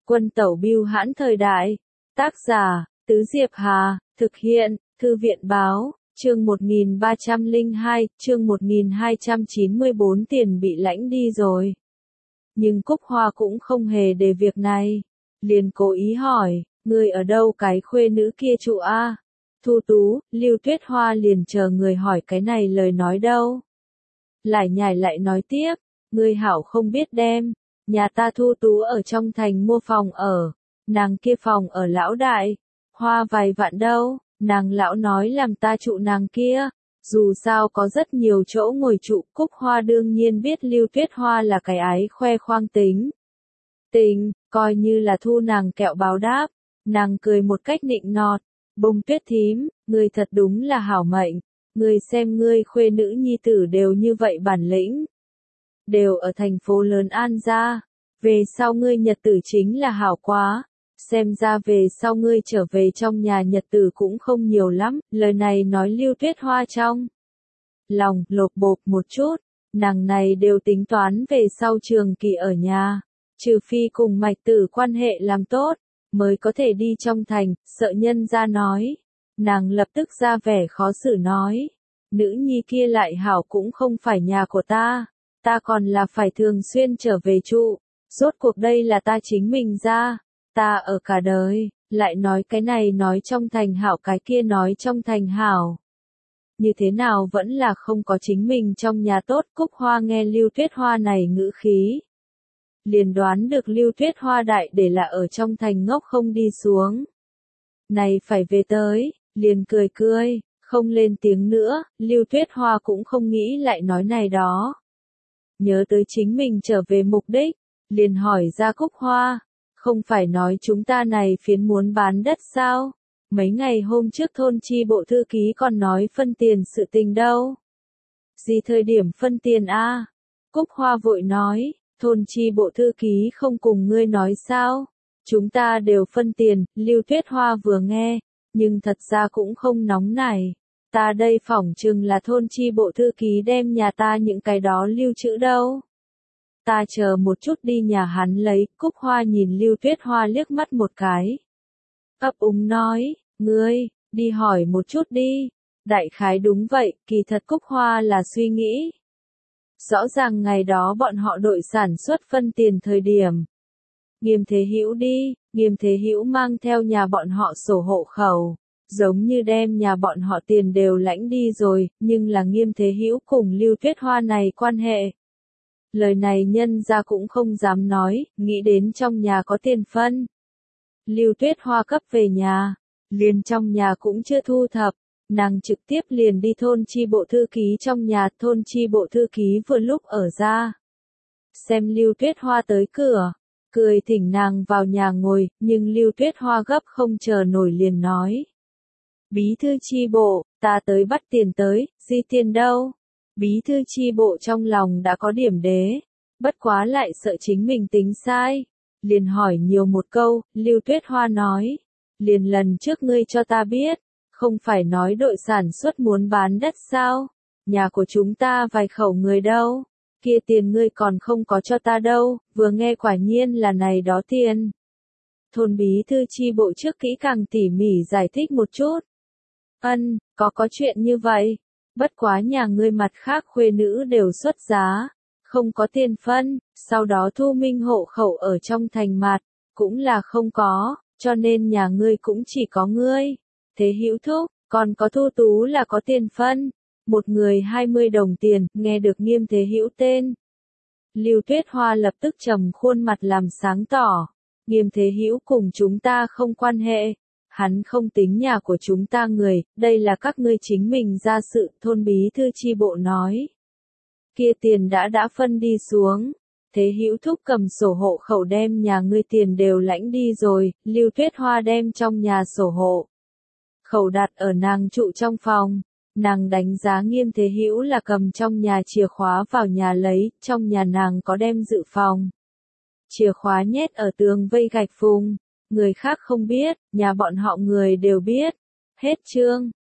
Quân tẩu bưu hãn thời đại. Tác giả, Tứ Diệp Hà, thực hiện, Thư viện báo, chương 1302, chương 1294 tiền bị lãnh đi rồi. Nhưng Cúc Hoa cũng không hề để việc này. Liền cố ý hỏi, người ở đâu cái khuê nữ kia trụ a? Thu Tú, Lưu Tuyết Hoa liền chờ người hỏi cái này lời nói đâu. Lại nhảy lại nói tiếp, người hảo không biết đem, nhà ta Thu Tú ở trong thành mua phòng ở, nàng kia phòng ở lão đại, hoa vài vạn đâu, nàng lão nói làm ta trụ nàng kia, dù sao có rất nhiều chỗ ngồi trụ. Cúc Hoa đương nhiên biết Lưu Tuyết Hoa là cái ái khoe khoang tính. Tình, coi như là thu nàng kẹo báo đáp, nàng cười một cách nịnh nọt, Bông Tuyết thím, ngươi thật đúng là hảo mệnh, ngươi xem ngươi khuê nữ nhi tử đều như vậy bản lĩnh. Đều ở thành phố lớn An gia, về sau ngươi nhật tử chính là hảo quá, xem ra về sau ngươi trở về trong nhà nhật tử cũng không nhiều lắm. Lời này nói Lưu Tuyết Hoa trong lòng lột bột một chút, nàng này đều tính toán về sau trường kỳ ở nhà, trừ phi cùng Mạch Tử quan hệ làm tốt, mới có thể đi trong thành. Sợ nhân gia nói, nàng lập tức ra vẻ khó xử nói, nữ nhi kia lại hảo cũng không phải nhà của ta, ta còn là phải thường xuyên trở về trụ, rốt cuộc đây là ta chính mình ra, ta ở cả đời. Lại nói cái này nói trong thành hảo, cái kia nói trong thành hảo, như thế nào vẫn là không có chính mình trong nhà tốt. Cúc Hoa nghe Lưu Tuyết Hoa này ngữ khí, liền đoán được Lưu Tuyết Hoa đại để là ở trong thành ngốc không đi xuống, này phải về tới, liền cười cười, không lên tiếng nữa. Lưu Tuyết Hoa cũng không nghĩ lại nói này đó, nhớ tới chính mình trở về mục đích, liền hỏi ra Cúc Hoa, không phải nói chúng ta này phiến muốn bán đất sao? Mấy ngày hôm trước thôn chi bộ thư ký còn nói phân tiền sự tình đâu. Gì thời điểm phân tiền a? Cúc Hoa vội nói, thôn chi bộ thư ký không cùng ngươi nói sao? Chúng ta đều phân tiền. Lưu Tuyết Hoa vừa nghe, nhưng thật ra cũng không nóng nảy. Ta đây phỏng chừng là thôn chi bộ thư ký đem nhà ta những cái đó lưu trữ đâu. Ta chờ một chút đi nhà hắn lấy. Cúc Hoa nhìn Lưu Tuyết Hoa liếc mắt một cái, ấp úng nói, ngươi, đi hỏi một chút đi. Đại khái đúng vậy. Kỳ thật Cúc Hoa là suy nghĩ, rõ ràng ngày đó bọn họ đội sản xuất phân tiền thời điểm, Nghiêm Thế Hữu đi, Nghiêm Thế Hữu mang theo nhà bọn họ sổ hộ khẩu, giống như đem nhà bọn họ tiền đều lãnh đi rồi, nhưng là Nghiêm Thế Hữu cùng Lưu Tuyết Hoa này quan hệ. Lời này nhân ra cũng không dám nói, nghĩ đến trong nhà có tiền phân. Lưu Tuyết Hoa cấp về nhà, liền trong nhà cũng chưa thu thập, nàng trực tiếp liền đi thôn chi bộ thư ký trong nhà. Thôn chi bộ thư ký vừa lúc ở ra, xem Lưu Tuyết Hoa tới cửa, cười thỉnh nàng vào nhà ngồi, nhưng Lưu Tuyết Hoa gấp không chờ nổi liền nói, bí thư chi bộ, ta tới bắt tiền tới, di tiền đâu? Bí thư chi bộ trong lòng đã có điểm đế, bất quá lại sợ chính mình tính sai, liền hỏi nhiều một câu. Lưu Tuyết Hoa nói, liền lần trước ngươi cho ta biết, không phải nói đội sản xuất muốn bán đất sao? Nhà của chúng ta vài khẩu người đâu, kia tiền ngươi còn không có cho ta đâu. Vừa nghe quả nhiên là này đó tiền. Thôn bí thư chi bộ trước kỹ càng tỉ mỉ giải thích một chút. Ân, có chuyện như vậy. Bất quá nhà ngươi mặt khác khuê nữ đều xuất giá, không có tiền phân, sau đó thu minh hộ khẩu ở trong thành mặt, cũng là không có, cho nên nhà ngươi cũng chỉ có ngươi. Thế Hữu thúc, còn có Thu Tú là có tiền phân, một người 20 đồng tiền. Nghe được Nghiêm Thế Hữu tên, Lưu Tuyết Hoa lập tức trầm khuôn mặt làm sáng tỏ, Nghiêm Thế Hữu cùng chúng ta không quan hệ. Hắn không tính nhà của chúng ta người, đây là các ngươi chính mình ra sự. Thôn bí thư chi bộ nói, kia tiền đã phân đi xuống. Thế Hữu thúc cầm sổ hộ khẩu đem nhà ngươi tiền đều lãnh đi rồi. Lưu Tuyết Hoa đem trong nhà sổ hộ khẩu đặt ở nàng trụ trong phòng, nàng đánh giá Nghiêm Thế Hữu là cầm trong nhà chìa khóa vào nhà lấy. Trong nhà nàng có đem dự phòng chìa khóa nhét ở tường vây gạch phùng, người khác không biết, nhà bọn họ người đều biết. Hết chương.